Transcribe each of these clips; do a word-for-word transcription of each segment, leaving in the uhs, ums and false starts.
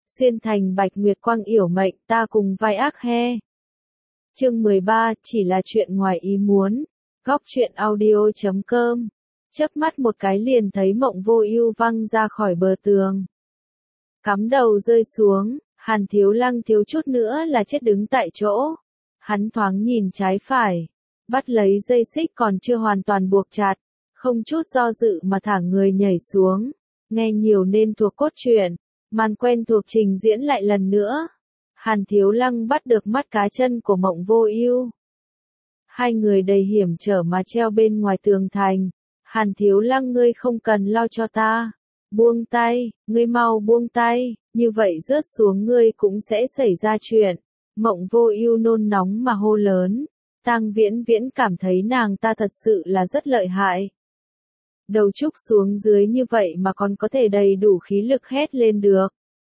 xuyên thành bạch nguyệt quang yểu mệnh ta cùng vai ác he. Chương mười ba, chỉ là chuyện ngoài ý muốn. Góc truyện audio chấm com. Chớp mắt một cái liền thấy Mộng Vô Ưu văng ra khỏi bờ tường. Cắm đầu rơi xuống, Hàn Thiếu Lăng thiếu chút nữa là chết đứng tại chỗ. Hắn thoáng nhìn trái phải, bắt lấy dây xích còn chưa hoàn toàn buộc chặt, không chút do dự mà thả người nhảy xuống. Nghe nhiều nên thuộc cốt truyện, màn quen thuộc trình diễn lại lần nữa. Hàn Thiếu Lăng bắt được mắt cá chân của Mộng Vô Ưu. Hai người đầy hiểm trở mà treo bên ngoài tường thành. Hàn Thiếu Lăng, ngươi không cần lo cho ta. Buông tay, ngươi mau buông tay, như vậy rớt xuống ngươi cũng sẽ xảy ra chuyện. Mộng Vô Ưu nôn nóng mà hô lớn. Tang Viễn Viễn cảm thấy nàng ta thật sự là rất lợi hại. Đầu trúc xuống dưới như vậy mà còn có thể đầy đủ khí lực hét lên được.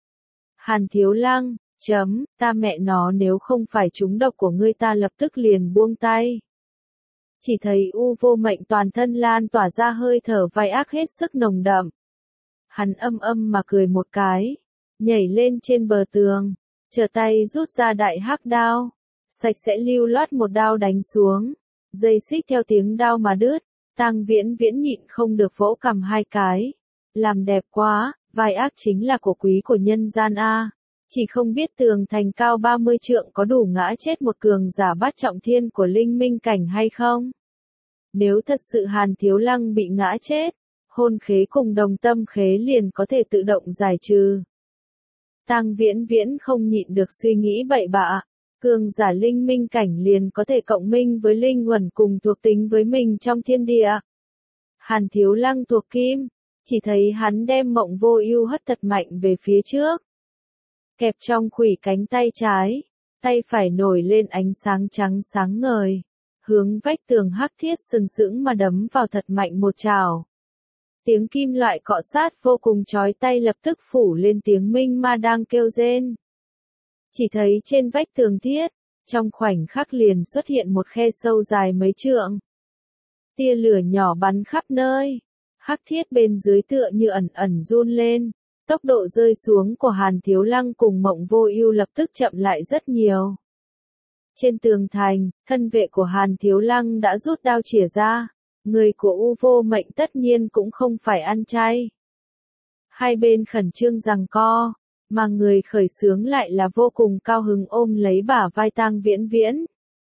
Hàn Thiếu Lăng, chấm, ta mẹ nó nếu không phải trúng độc của ngươi ta lập tức liền buông tay. Chỉ thấy U Vô Mệnh toàn thân lan tỏa ra hơi thở vai ác hết sức nồng đậm. Hắn âm âm mà cười một cái, nhảy lên trên bờ tường, trở tay rút ra đại hắc đao, sạch sẽ lưu loát một đao đánh xuống, dây xích theo tiếng đao mà đứt. Tang Viễn Viễn nhịn không được vỗ cằm hai cái, làm đẹp quá, vai ác chính là của quý của nhân gian a. Chỉ không biết tường thành cao ba mươi trượng có đủ ngã chết một cường giả bát trọng thiên của linh minh cảnh hay không? Nếu thật sự Hàn Thiếu Lăng bị ngã chết, hôn khế cùng đồng tâm khế liền có thể tự động giải trừ. Tang Viễn Viễn không nhịn được suy nghĩ bậy bạ, cường giả linh minh cảnh liền có thể cộng minh với linh uẩn cùng thuộc tính với mình trong thiên địa. Hàn Thiếu Lăng thuộc kim, chỉ thấy hắn đem Mộng Vô Ưu hất thật mạnh về phía trước. Kẹp trong khuỷu cánh tay trái, tay phải nổi lên ánh sáng trắng sáng ngời, hướng vách tường hắc thiết sừng sững mà đấm vào thật mạnh một trảo. Tiếng kim loại cọ sát vô cùng chói tai lập tức phủ lên tiếng minh ma đang kêu rên. Chỉ thấy trên vách tường thiết, trong khoảnh khắc liền xuất hiện một khe sâu dài mấy trượng. Tia lửa nhỏ bắn khắp nơi, hắc thiết bên dưới tựa như ẩn ẩn run lên. Tốc độ rơi xuống của Hàn Thiếu Lăng cùng Mộng Vô Ưu lập tức chậm lại rất nhiều. Trên tường thành, thân vệ của Hàn Thiếu Lăng đã rút đao chĩa ra, người của U Vô Mệnh tất nhiên cũng không phải ăn chay. Hai bên khẩn trương giằng co, mà người khởi xướng lại là vô cùng cao hứng ôm lấy bả vai Tang Viễn Viễn.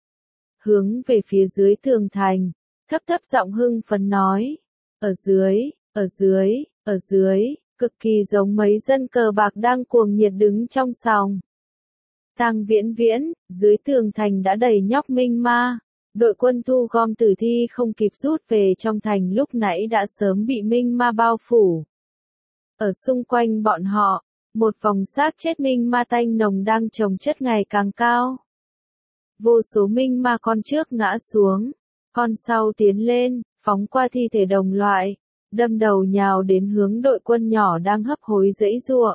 Hướng về phía dưới tường thành, thấp thấp giọng hưng phấn nói, ở dưới, ở dưới, ở dưới. Cực kỳ giống mấy dân cờ bạc đang cuồng nhiệt đứng trong sòng. Tang Viễn Viễn, dưới tường thành đã đầy nhóc minh ma, đội quân thu gom tử thi không kịp rút về trong thành lúc nãy đã sớm bị minh ma bao phủ. Ở xung quanh bọn họ, một vòng xác chết minh ma tanh nồng đang chồng chất ngày càng cao. Vô số minh ma con trước ngã xuống, con sau tiến lên, phóng qua thi thể đồng loại, đâm đầu nhào đến hướng đội quân nhỏ đang hấp hối giãy giụa.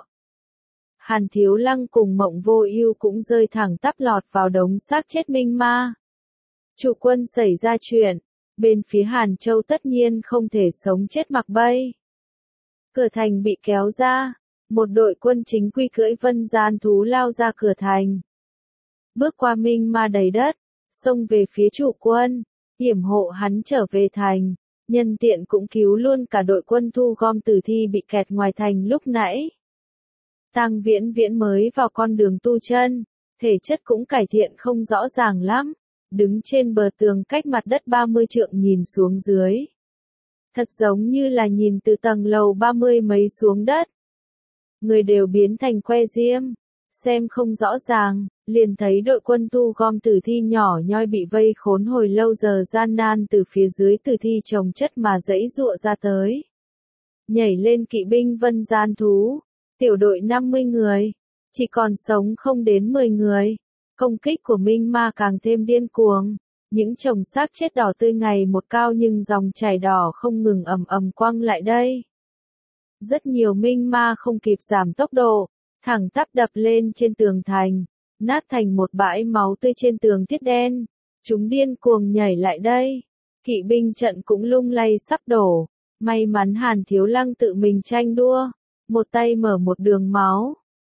Hàn Thiếu Lăng cùng Mộng Vô Ưu cũng rơi thẳng tắp lọt vào đống xác chết minh ma. Chủ quân xảy ra chuyện, bên phía Hàn Châu tất nhiên không thể sống chết mặc bay. Cửa thành bị kéo ra, một đội quân chính quy cưỡi vân gian thú lao ra cửa thành. Bước qua minh ma đầy đất, xông về phía chủ quân, yểm hộ hắn trở về thành. Nhân tiện cũng cứu luôn cả đội quân thu gom tử thi bị kẹt ngoài thành lúc nãy. Tang Viễn Viễn mới vào con đường tu chân, thể chất cũng cải thiện không rõ ràng lắm, đứng trên bờ tường cách mặt đất ba mươi trượng nhìn xuống dưới. Thật giống như là nhìn từ tầng lầu ba mươi mấy xuống đất. Người đều biến thành que diêm, xem không rõ ràng, liền thấy đội quân thu gom tử thi nhỏ nhoi bị vây khốn hồi lâu giờ gian nan từ phía dưới tử thi chồng chất mà giãy giụa ra tới. Nhảy lên kỵ binh vân gian thú, tiểu đội năm mươi người, chỉ còn sống không đến mười người. Công kích của minh ma càng thêm điên cuồng, những chồng xác chết đỏ tươi ngày một cao nhưng dòng chảy đỏ không ngừng ầm ầm quăng lại đây. Rất nhiều minh ma không kịp giảm tốc độ, thẳng tắp đập lên trên tường thành, nát thành một bãi máu tươi trên tường thiết đen. Chúng điên cuồng nhảy lại đây. Kỵ binh trận cũng lung lay sắp đổ. May mắn Hàn Thiếu Lăng tự mình tranh đua, một tay mở một đường máu,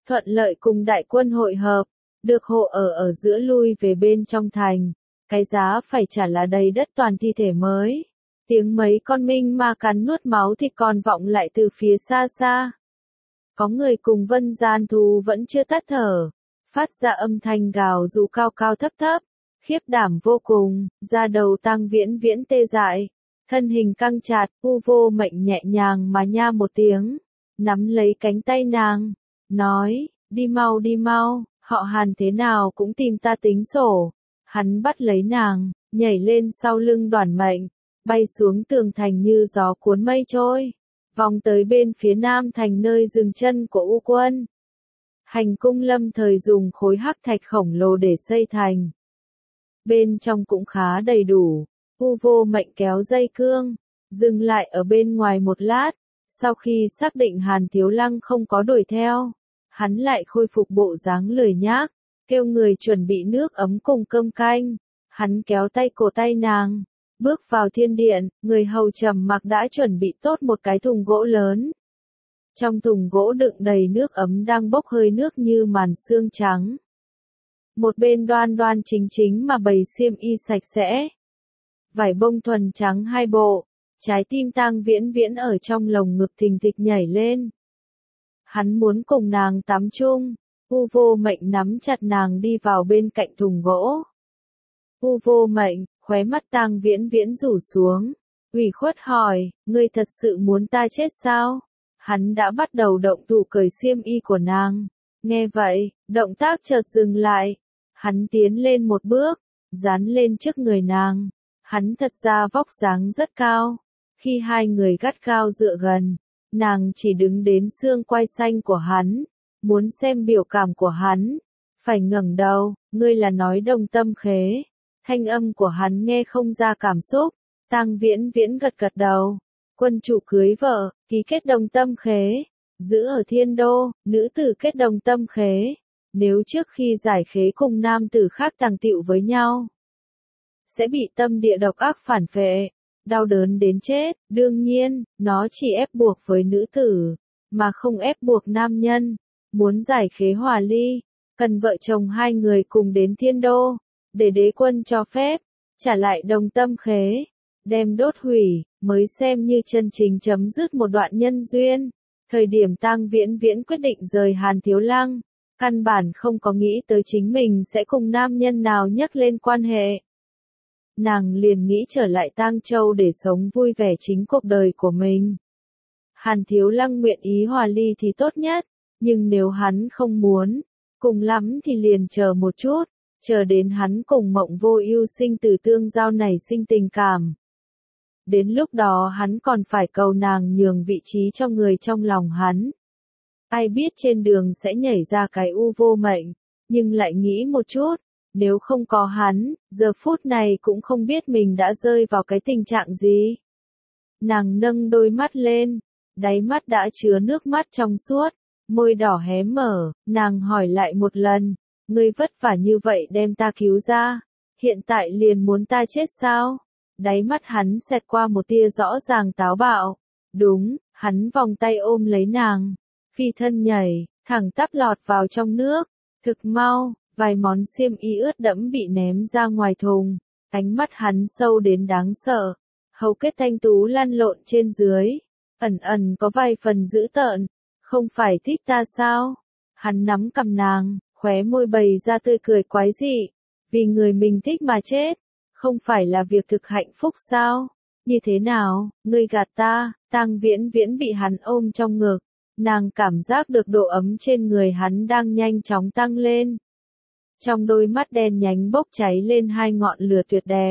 thuận lợi cùng đại quân hội hợp, được hộ ở ở giữa lui về bên trong thành. Cái giá phải trả là đầy đất toàn thi thể mới. Tiếng mấy con minh ma cắn nuốt máu thì còn vọng lại từ phía xa xa. Có người cùng vân gian thú vẫn chưa tắt thở, phát ra âm thanh gào rú cao cao thấp thấp, khiếp đảm vô cùng, da đầu Tang Viễn Viễn tê dại, thân hình căng chặt, U Vô Mệnh nhẹ nhàng mà nha một tiếng, nắm lấy cánh tay nàng, nói, đi mau đi mau, họ Hàn thế nào cũng tìm ta tính sổ. Hắn bắt lấy nàng, nhảy lên sau lưng Đoàn Mệnh, bay xuống tường thành như gió cuốn mây trôi, vòng tới bên phía nam thành nơi dừng chân của U quân. Hành cung lâm thời dùng khối hắc thạch khổng lồ để xây thành. Bên trong cũng khá đầy đủ, U Vô Mệnh kéo dây cương, dừng lại ở bên ngoài một lát, sau khi xác định Hàn Thiếu Lăng không có đuổi theo, hắn lại khôi phục bộ dáng lười nhác, kêu người chuẩn bị nước ấm cùng cơm canh, hắn kéo tay cổ tay nàng, bước vào thiên điện, người hầu trầm mặc đã chuẩn bị tốt một cái thùng gỗ lớn. Trong thùng gỗ đựng đầy nước ấm đang bốc hơi nước như màn sương trắng. Một bên đoan đoan chính chính mà bày xiêm y sạch sẽ. Vải bông thuần trắng hai bộ, trái tim Tang Viễn Viễn ở trong lồng ngực thình thịch nhảy lên. Hắn muốn cùng nàng tắm chung, U Vô Mệnh nắm chặt nàng đi vào bên cạnh thùng gỗ. U Vô Mệnh, khóe mắt Tang Viễn Viễn rủ xuống, ủy khuất hỏi, ngươi thật sự muốn ta chết sao? Hắn đã bắt đầu động thủ cởi xiêm y của nàng. Nghe vậy, động tác chợt dừng lại. Hắn tiến lên một bước, dán lên trước người nàng. Hắn thật ra vóc dáng rất cao. Khi hai người gắt gao dựa gần, nàng chỉ đứng đến xương quai xanh của hắn, muốn xem biểu cảm của hắn. Phải ngẩng đầu, ngươi là nói Đồng Tâm Khế. Thanh âm của hắn nghe không ra cảm xúc. Tang Viễn Viễn gật gật đầu. Quân chủ cưới vợ, ký kết đồng tâm khế, giữ ở thiên đô, nữ tử kết đồng tâm khế. Nếu trước khi giải khế cùng nam tử khác tàng tiệu với nhau, sẽ bị tâm địa độc ác phản phệ, đau đớn đến chết. Đương nhiên, nó chỉ ép buộc với nữ tử, mà không ép buộc nam nhân. Muốn giải khế hòa ly, cần vợ chồng hai người cùng đến thiên đô, để đế quân cho phép, trả lại đồng tâm khế, đem đốt hủy, mới xem như chân chính chấm dứt một đoạn nhân duyên. Thời điểm Tang Viễn Viễn quyết định rời Hàn Thiếu Lăng, căn bản không có nghĩ tới chính mình sẽ cùng nam nhân nào nhắc lên quan hệ. Nàng liền nghĩ trở lại Tang Châu để sống vui vẻ chính cuộc đời của mình. Hàn Thiếu Lăng nguyện ý hòa ly thì tốt nhất, nhưng nếu hắn không muốn, cùng lắm thì liền chờ một chút, chờ đến hắn cùng Mộng Vô Ưu sinh tử tương giao nảy sinh tình cảm. Đến lúc đó hắn còn phải cầu nàng nhường vị trí cho người trong lòng hắn. Ai biết trên đường sẽ nhảy ra cái U Vô Mệnh, nhưng lại nghĩ một chút, nếu không có hắn, giờ phút này cũng không biết mình đã rơi vào cái tình trạng gì. Nàng nâng đôi mắt lên, đáy mắt đã chứa nước mắt trong suốt, môi đỏ hé mở, nàng hỏi lại một lần, ngươi vất vả như vậy đem ta cứu ra, hiện tại liền muốn ta chết sao? Đáy mắt hắn xẹt qua một tia rõ ràng táo bạo. Đúng, hắn vòng tay ôm lấy nàng, phi thân nhảy, thẳng tắp lọt vào trong nước. Thực mau, vài món xiêm y ướt đẫm bị ném ra ngoài thùng. Ánh mắt hắn sâu đến đáng sợ. Hầu kết thanh tú lăn lộn trên dưới, ẩn ẩn có vài phần dữ tợn. Không phải thích ta sao? Hắn nắm cầm nàng, khóe môi bày ra tươi cười quái dị. Vì người mình thích mà chết, không phải là việc thực hạnh phúc sao? Như thế nào, ngươi gạt ta? Tang Viễn Viễn bị hắn ôm trong ngực, nàng cảm giác được độ ấm trên người hắn đang nhanh chóng tăng lên. Trong đôi mắt đen nhánh bốc cháy lên hai ngọn lửa tuyệt đẹp.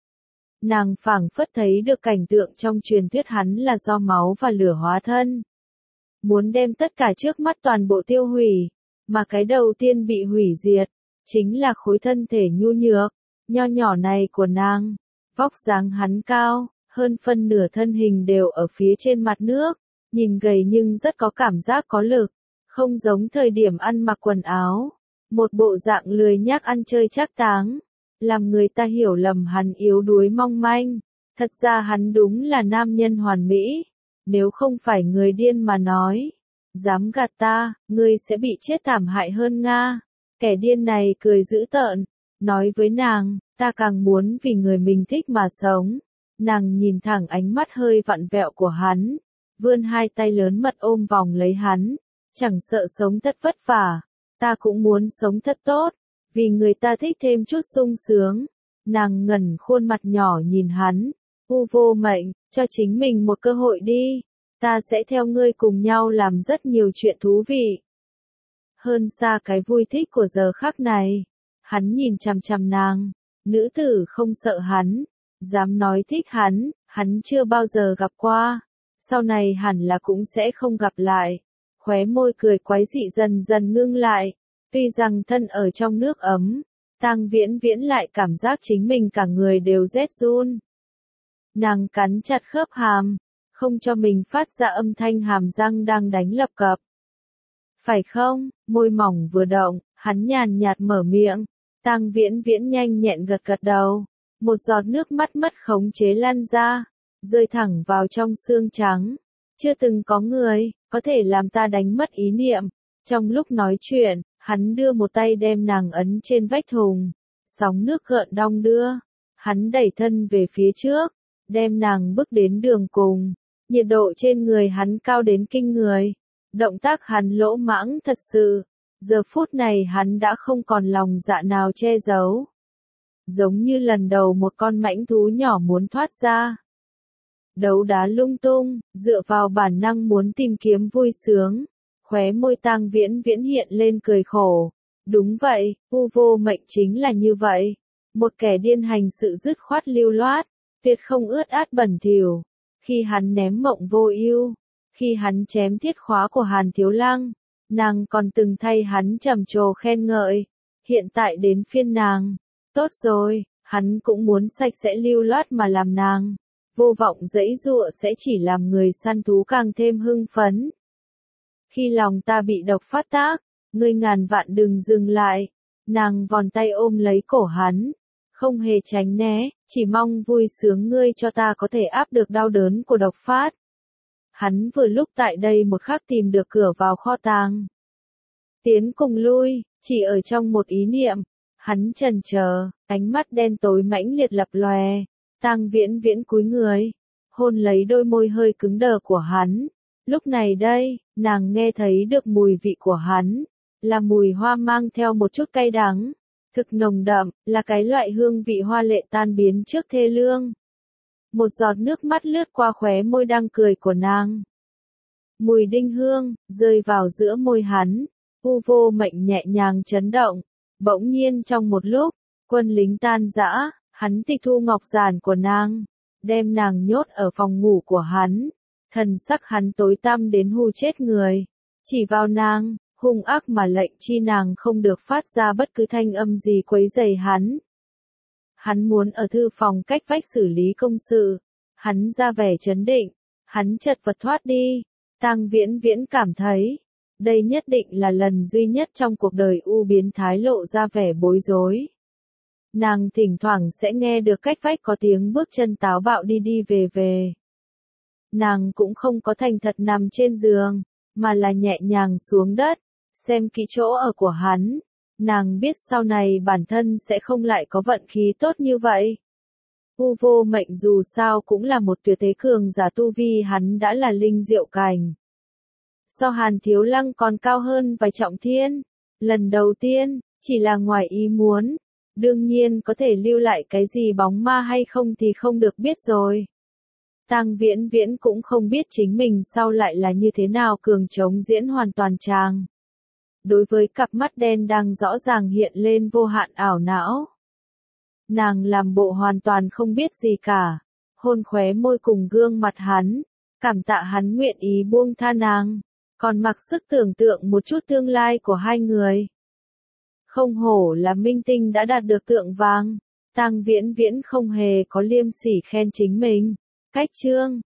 Nàng phảng phất thấy được cảnh tượng trong truyền thuyết hắn là do máu và lửa hóa thân. Muốn đem tất cả trước mắt toàn bộ tiêu hủy, mà cái đầu tiên bị hủy diệt, chính là khối thân thể nhu nhược, nho nhỏ này của nàng. Vóc dáng hắn cao, hơn phân nửa thân hình đều ở phía trên mặt nước, nhìn gầy nhưng rất có cảm giác có lực, không giống thời điểm ăn mặc quần áo, một bộ dạng lười nhác ăn chơi trác táng, làm người ta hiểu lầm hắn yếu đuối mong manh. Thật ra hắn đúng là nam nhân hoàn mỹ, nếu không phải người điên mà nói, Dám gạt ta, ngươi sẽ bị chết thảm hại hơn Nga. Kẻ điên này cười dữ tợn, nói với nàng, ta càng muốn vì người mình thích mà sống. Nàng nhìn thẳng ánh mắt hơi vặn vẹo của hắn, vươn hai tay lớn mật ôm vòng lấy hắn, chẳng sợ sống thật vất vả, ta cũng muốn sống thật tốt, vì người ta thích thêm chút sung sướng. Nàng ngẩng khuôn mặt nhỏ nhìn hắn, U Vô Mệnh, cho chính mình một cơ hội đi, ta sẽ theo ngươi cùng nhau làm rất nhiều chuyện thú vị. Hơn xa cái vui thích của giờ khắc này, hắn nhìn chằm chằm nàng, nữ tử không sợ hắn, dám nói thích hắn, hắn chưa bao giờ gặp qua, sau này hẳn là cũng sẽ không gặp lại. Khóe môi cười quái dị dần dần ngưng lại, tuy rằng thân ở trong nước ấm, Tang Viễn Viễn lại cảm giác chính mình cả người đều rét run. Nàng cắn chặt khớp hàm, không cho mình phát ra âm thanh hàm răng đang đánh lập cập. Phải không? Môi mỏng vừa động, hắn nhàn nhạt mở miệng. Tang Viễn Viễn nhanh nhẹn gật gật đầu, một giọt nước mắt mất khống chế lan ra, rơi thẳng vào trong xương trắng. Chưa từng có người có thể làm ta đánh mất ý niệm. Trong lúc nói chuyện, hắn đưa một tay đem nàng ấn trên vách thùng, sóng nước gợn đong đưa. Hắn đẩy thân về phía trước, đem nàng bước đến đường cùng. Nhiệt độ trên người hắn cao đến kinh người. Động tác hắn lỗ mãng thật sự. Giờ phút này hắn đã không còn lòng dạ nào che giấu. Giống như lần đầu một con mãnh thú nhỏ muốn thoát ra. Đấu đá lung tung, dựa vào bản năng muốn tìm kiếm vui sướng. Khóe môi Tang Viễn Viễn hiện lên cười khổ. Đúng vậy, U Vô Mệnh chính là như vậy. Một kẻ điên hành sự dứt khoát lưu loát, tuyệt không ướt át bẩn thỉu. Khi hắn ném Mộng Vô Ưu, khi hắn chém thiết khóa của Hàn Thiếu Lăng, nàng còn từng thay hắn trầm trồ khen ngợi. Hiện tại đến phiên nàng. Tốt rồi, hắn cũng muốn sạch sẽ lưu loát mà làm nàng. Vô vọng giãy giụa sẽ chỉ làm người săn thú càng thêm hưng phấn. Khi lòng ta bị độc phát tác, ngươi ngàn vạn đừng dừng lại. Nàng vòn tay ôm lấy cổ hắn, không hề tránh né, chỉ mong vui sướng ngươi cho ta có thể áp được đau đớn của độc phát. Hắn vừa lúc tại đây một khắc tìm được cửa vào kho tàng. Tiến cùng lui, chỉ ở trong một ý niệm. Hắn chần chờ, ánh mắt đen tối mãnh liệt lập lòe. Tang Viễn Viễn cúi người, hôn lấy đôi môi hơi cứng đờ của hắn. Lúc này đây, nàng nghe thấy được mùi vị của hắn, là mùi hoa mang theo một chút cay đắng, thực nồng đậm, là cái loại hương vị hoa lệ tan biến trước thê lương. Một giọt nước mắt lướt qua khóe môi đang cười của nàng. Mùi đinh hương, rơi vào giữa môi hắn, U Vô Mệnh nhẹ nhàng chấn động. Bỗng nhiên trong một lúc, quân lính tan rã, hắn tịch thu ngọc giản của nàng, đem nàng nhốt ở phòng ngủ của hắn. Thần sắc hắn tối tăm đến hù chết người, chỉ vào nàng, hung ác mà lệnh chi nàng không được phát ra bất cứ thanh âm gì quấy rầy hắn. Hắn muốn ở thư phòng cách vách xử lý công sự, hắn ra vẻ trấn định, hắn chật vật thoát đi. Tang Viễn Viễn cảm thấy, đây nhất định là lần duy nhất trong cuộc đời U biến thái lộ ra vẻ bối rối. Nàng thỉnh thoảng sẽ nghe được cách vách có tiếng bước chân táo bạo đi đi về về. Nàng cũng không có thành thật nằm trên giường, mà là nhẹ nhàng xuống đất, xem kỹ chỗ ở của hắn. Nàng biết sau này bản thân sẽ không lại có vận khí tốt như vậy. U Vô Mệnh dù sao cũng là một tuyệt thế cường giả, tu vi hắn đã là linh diệu cảnh. So Hàn Thiếu Lăng còn cao hơn vài trọng thiên. Lần đầu tiên, chỉ là ngoài ý muốn. Đương nhiên có thể lưu lại cái gì bóng ma hay không thì không được biết rồi. Tang Viễn Viễn cũng không biết chính mình sau lại là như thế nào cường trống diễn hoàn toàn tràng. Đối với cặp mắt đen đang rõ ràng hiện lên vô hạn ảo não. Nàng làm bộ hoàn toàn không biết gì cả, hôn khóe môi cùng gương mặt hắn, cảm tạ hắn nguyện ý buông tha nàng, còn mặc sức tưởng tượng một chút tương lai của hai người. Không hổ là minh tinh đã đạt được tượng vàng, Tang Viễn Viễn không hề có liêm sỉ khen chính mình. Cách chương